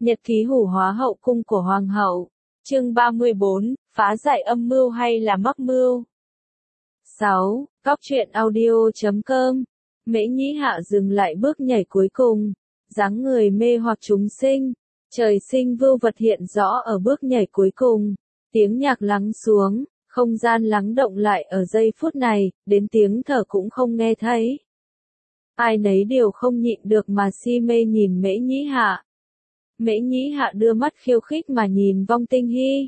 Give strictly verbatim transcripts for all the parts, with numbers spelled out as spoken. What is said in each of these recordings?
Nhật ký hủ hóa hậu cung của Hoàng hậu. Chương ba mươi bốn, phá giải âm mưu hay là mắc mưu? sáu. Cóc truyện audio chấm com. Mễ Nhĩ Hạ dừng lại bước nhảy cuối cùng, dáng người mê hoặc chúng sinh, trời sinh vưu vật hiện rõ ở bước nhảy cuối cùng, tiếng nhạc lắng xuống, không gian lắng động lại ở giây phút này, đến tiếng thở cũng không nghe thấy. Ai nấy đều không nhịn được mà si mê nhìn Mễ Nhĩ Hạ. Mễ Nhĩ Hạ đưa mắt khiêu khích mà nhìn Vong Tinh Hy.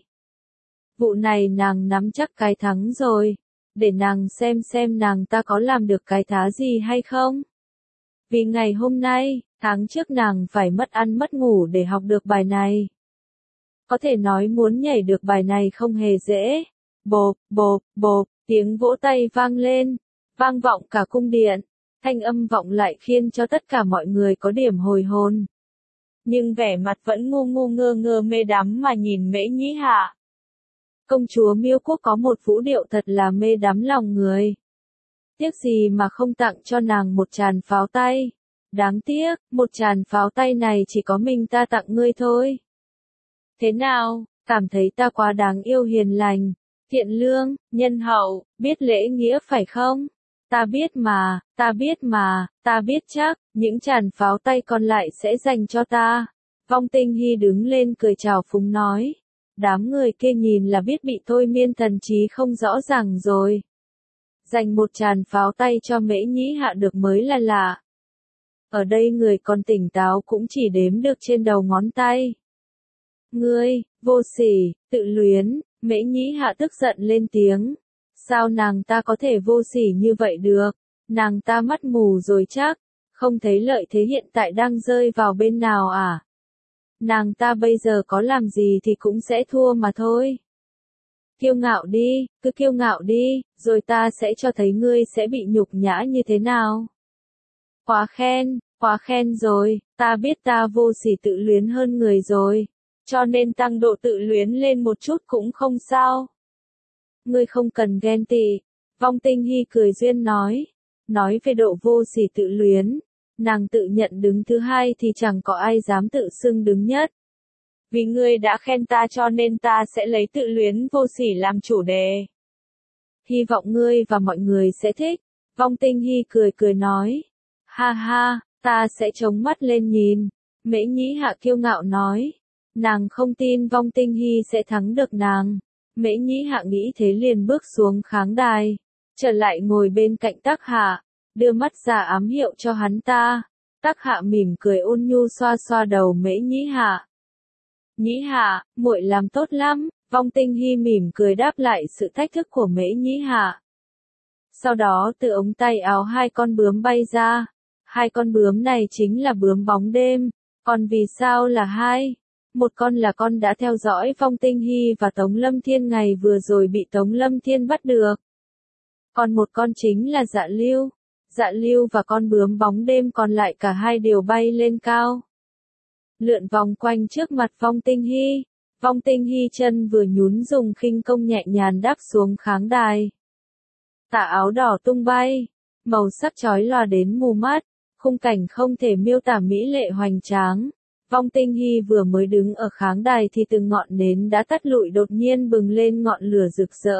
Vụ này nàng nắm chắc cái thắng rồi, để nàng xem xem nàng ta có làm được cái thá gì hay không. Vì ngày hôm nay, tháng trước nàng phải mất ăn mất ngủ để học được bài này. Có thể nói muốn nhảy được bài này không hề dễ. Bộp, bộp, bộp, tiếng vỗ tay vang lên, vang vọng cả cung điện, thanh âm vọng lại khiến cho tất cả mọi người có điểm hồi hồn. Nhưng vẻ mặt vẫn ngu ngu ngơ ngơ mê đắm mà nhìn Mễ Nhĩ Hạ. Công chúa Miêu Quốc có một vũ điệu thật là mê đắm lòng người. Tiếc gì mà không tặng cho nàng một tràn pháo tay. Đáng tiếc, một tràn pháo tay này chỉ có mình ta tặng ngươi thôi. Thế nào, cảm thấy ta quá đáng yêu hiền lành, thiện lương, nhân hậu, biết lễ nghĩa phải không? Ta biết mà, ta biết mà, ta biết chắc, những tràn pháo tay còn lại sẽ dành cho ta. Vong Tinh Hy đứng lên cười chào phúng nói. Đám người kia nhìn là biết bị thôi miên thần trí không rõ ràng rồi. Dành một tràn pháo tay cho Mễ Nhĩ Hạ được mới là lạ. Ở đây người còn tỉnh táo cũng chỉ đếm được trên đầu ngón tay. Ngươi, vô sỉ, tự luyến, Mễ Nhĩ Hạ tức giận lên tiếng. Sao nàng ta có thể vô sỉ như vậy được? Nàng ta mắt mù rồi chắc, không thấy lợi thế hiện tại đang rơi vào bên nào à? Nàng ta bây giờ có làm gì thì cũng sẽ thua mà thôi. Kiêu ngạo đi, cứ kiêu ngạo đi, rồi ta sẽ cho thấy ngươi sẽ bị nhục nhã như thế nào. Quá khen, quá khen rồi, ta biết ta vô sỉ tự luyến hơn người rồi, cho nên tăng độ tự luyến lên một chút cũng không sao. Ngươi không cần ghen tị, Vong Tinh Hy cười duyên nói. Nói về độ vô sỉ tự luyến, nàng tự nhận đứng thứ hai thì chẳng có ai dám tự xưng đứng nhất. Vì ngươi đã khen ta cho nên ta sẽ lấy tự luyến vô sỉ làm chủ đề. Hy vọng ngươi và mọi người sẽ thích. Vong Tinh Hy cười cười nói. Ha ha, ta sẽ chống mắt lên nhìn. Mễ Nhĩ Hạ kiêu ngạo nói. Nàng không tin Vong Tinh Hy sẽ thắng được nàng. Mễ Nhĩ Hạ nghĩ thế liền bước xuống kháng đài, trở lại ngồi bên cạnh Tắc Hạ, đưa mắt ra ám hiệu cho hắn ta. Tắc Hạ mỉm cười ôn nhu xoa xoa đầu Mễ Nhĩ Hạ. Nhĩ Hạ, muội làm tốt lắm, Vong Tinh Hy mỉm cười đáp lại sự thách thức của Mễ Nhĩ Hạ. Sau đó từ ống tay áo hai con bướm bay ra. Hai con bướm này chính là bướm bóng đêm, còn vì sao là hai? Một con là con đã theo dõi Vong Tinh Hy và Tống Lâm Thiên ngày vừa rồi bị Tống Lâm Thiên bắt được. Còn một con chính là Dạ Lưu. Dạ Lưu và con bướm bóng đêm còn lại cả hai đều bay lên cao. Lượn vòng quanh trước mặt Vong Tinh Hy. Vong Tinh Hy chân vừa nhún dùng khinh công nhẹ nhàng đáp xuống kháng đài. Tà áo đỏ tung bay, màu sắc chói lòa đến mù mắt, khung cảnh không thể miêu tả mỹ lệ hoành tráng. Vong Tinh Hy vừa mới đứng ở kháng đài thì từng ngọn nến đã tắt lụi đột nhiên bừng lên ngọn lửa rực rỡ.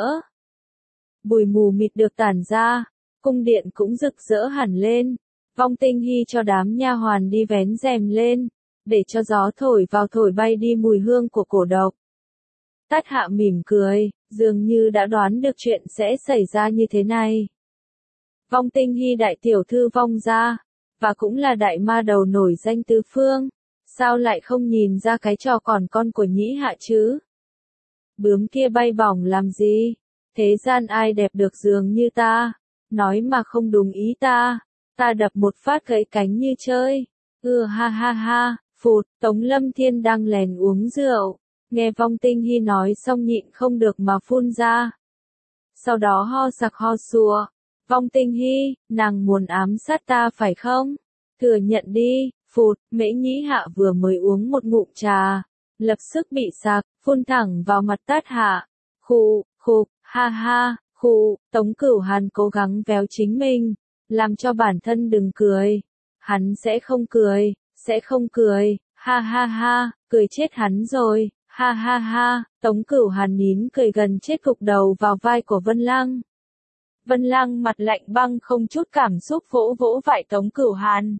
Bụi mù mịt được tản ra, cung điện cũng rực rỡ hẳn lên. Vong Tinh Hy cho đám nha hoàn đi vén rèm lên, để cho gió thổi vào thổi bay đi mùi hương của cổ độc. Tát Hạ mỉm cười, dường như đã đoán được chuyện sẽ xảy ra như thế này. Vong Tinh Hy đại tiểu thư Vong gia, và cũng là đại ma đầu nổi danh tứ phương. Sao lại không nhìn ra cái trò còn con của Nhĩ Hạ chứ? Bướm kia bay bổng làm gì? Thế gian ai đẹp được dường như ta? Nói mà không đúng ý ta. Ta đập một phát gãy cánh như chơi. Ừ ha ha ha, phụt, Tống Lâm Thiên đang lèn uống rượu. Nghe Vong Tinh Hy nói xong nhịn không được mà phun ra. Sau đó ho sặc ho sùa. Vong Tinh Hy, nàng muốn ám sát ta phải không? Thừa nhận đi. Phụt, Mễ Nhĩ Hạ vừa mới uống một ngụm trà, lập tức bị sặc, phun thẳng vào mặt Tát Hạ. Khụ, khục, ha ha, khụ, Tống Cửu Hàn cố gắng véo chính mình, làm cho bản thân đừng cười. Hắn sẽ không cười, sẽ không cười, ha ha ha, cười chết hắn rồi, ha ha ha, Tống Cửu Hàn nín cười gần chết gục đầu vào vai của Vân Lăng. Vân Lăng mặt lạnh băng không chút cảm xúc vỗ vỗ vai Tống Cửu Hàn.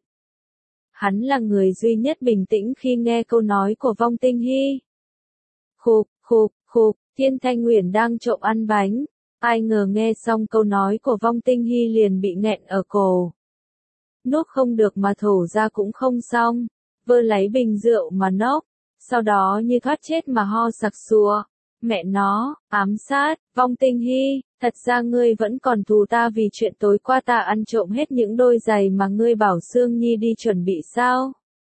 Hắn là người duy nhất bình tĩnh khi nghe câu nói của Vong Tinh Hy. Khục, khục, khục, Thiên Thanh Uyển đang trộm ăn bánh. Ai ngờ nghe xong câu nói của Vong Tinh Hy liền bị nghẹn ở cổ. Nuốt không được mà thổ ra cũng không xong. Vơ lấy bình rượu mà nốc. Sau đó như thoát chết mà ho sặc sụa. Mẹ nó, ám sát, Vong Tinh Hy, thật ra ngươi vẫn còn thù ta vì chuyện tối qua ta ăn trộm hết những đôi giày mà ngươi bảo Sương Nhi đi chuẩn bị sao?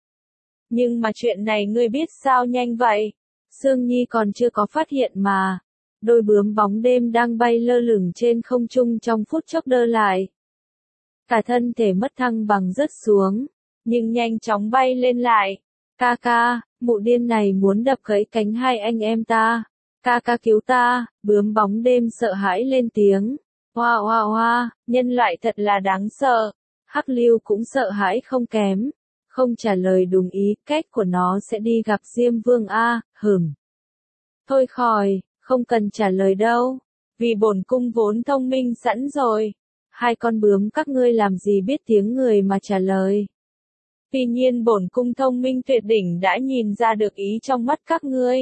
Nhưng mà chuyện này ngươi biết sao nhanh vậy? Sương Nhi còn chưa có phát hiện mà. Đôi bướm bóng đêm đang bay lơ lửng trên không trung trong phút chốc đơ lại. Cả thân thể mất thăng bằng rớt xuống, nhưng nhanh chóng bay lên lại. Ca ca, mụ điên này muốn đập gãy cánh hai anh em ta. Ca ca cứu ta, bướm bóng đêm sợ hãi lên tiếng. Hoa hoa hoa, nhân loại thật là đáng sợ. Hắc Lưu cũng sợ hãi không kém. Không trả lời đúng ý, cách của nó sẽ đi gặp Diêm Vương A, hửm. Thôi khỏi, không cần trả lời đâu. Vì bổn cung vốn thông minh sẵn rồi. Hai con bướm các ngươi làm gì biết tiếng người mà trả lời. Tuy nhiên bổn cung thông minh tuyệt đỉnh đã nhìn ra được ý trong mắt các ngươi.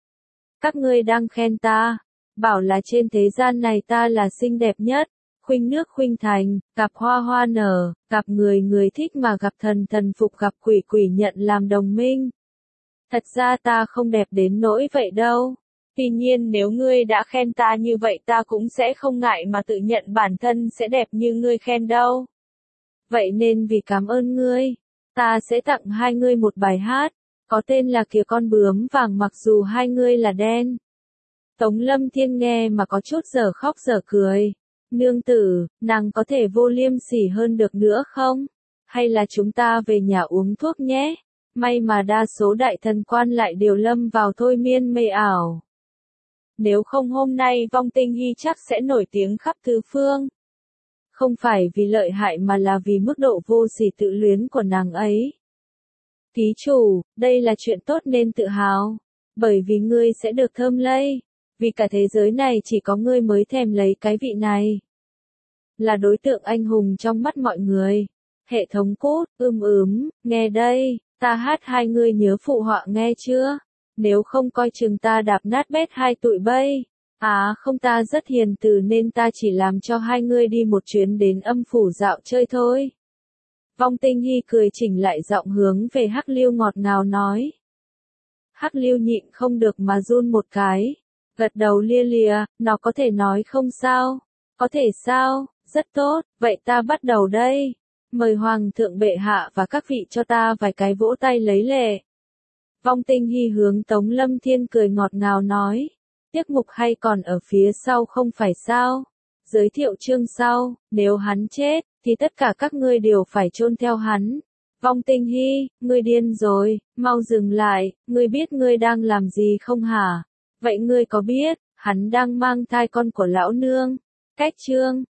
Các ngươi đang khen ta, bảo là trên thế gian này ta là xinh đẹp nhất, khuynh nước khuynh thành, gặp hoa hoa nở, gặp người người thích mà gặp thần thần phục gặp quỷ quỷ nhận làm đồng minh. Thật ra ta không đẹp đến nỗi vậy đâu. Tuy nhiên nếu ngươi đã khen ta như vậy ta cũng sẽ không ngại mà tự nhận bản thân sẽ đẹp như ngươi khen đâu. Vậy nên vì cảm ơn ngươi, ta sẽ tặng hai ngươi một bài hát, có tên là Kìa Con Bướm Vàng mặc dù hai ngươi là đen. Tống Lâm Thiên nghe mà có chút giờ khóc giờ cười. Nương tử, nàng có thể vô liêm sỉ hơn được nữa không? Hay là chúng ta về nhà uống thuốc nhé? May mà đa số đại thần quan lại đều lâm vào thôi miên mê ảo. Nếu không hôm nay Vong Tinh Hy chắc sẽ nổi tiếng khắp tứ phương. Không phải vì lợi hại mà là vì mức độ vô sỉ tự luyến của nàng ấy. Thí chủ, đây là chuyện tốt nên tự hào. Bởi vì ngươi sẽ được thơm lây. Vì cả thế giới này chỉ có ngươi mới thèm lấy cái vị này. Là đối tượng anh hùng trong mắt mọi người. Hệ thống cốt, ưm ướm, nghe đây, ta hát hai ngươi nhớ phụ họa nghe chưa? Nếu không coi chừng ta đạp nát bét hai tụi bay. À không ta rất hiền từ nên ta chỉ làm cho hai ngươi đi một chuyến đến âm phủ dạo chơi thôi. Vong Tinh Hy cười chỉnh lại giọng hướng về Hắc Lưu ngọt ngào nói. Hắc Lưu nhịn không được mà run một cái. Gật đầu lia lìa, nó có thể nói không sao. Có thể sao, rất tốt, vậy ta bắt đầu đây. Mời Hoàng thượng bệ hạ và các vị cho ta vài cái vỗ tay lấy lệ. Vong Tinh Hy hướng Tống Lâm Thiên cười ngọt ngào nói. Tiết mục hay còn ở phía sau không phải sao? Giới thiệu chương sau, nếu hắn chết, thì tất cả các ngươi đều phải chôn theo hắn. Vong Tinh Hy, ngươi điên rồi, mau dừng lại, ngươi biết ngươi đang làm gì không hả? Vậy ngươi có biết, hắn đang mang thai con của lão nương? Cách chương.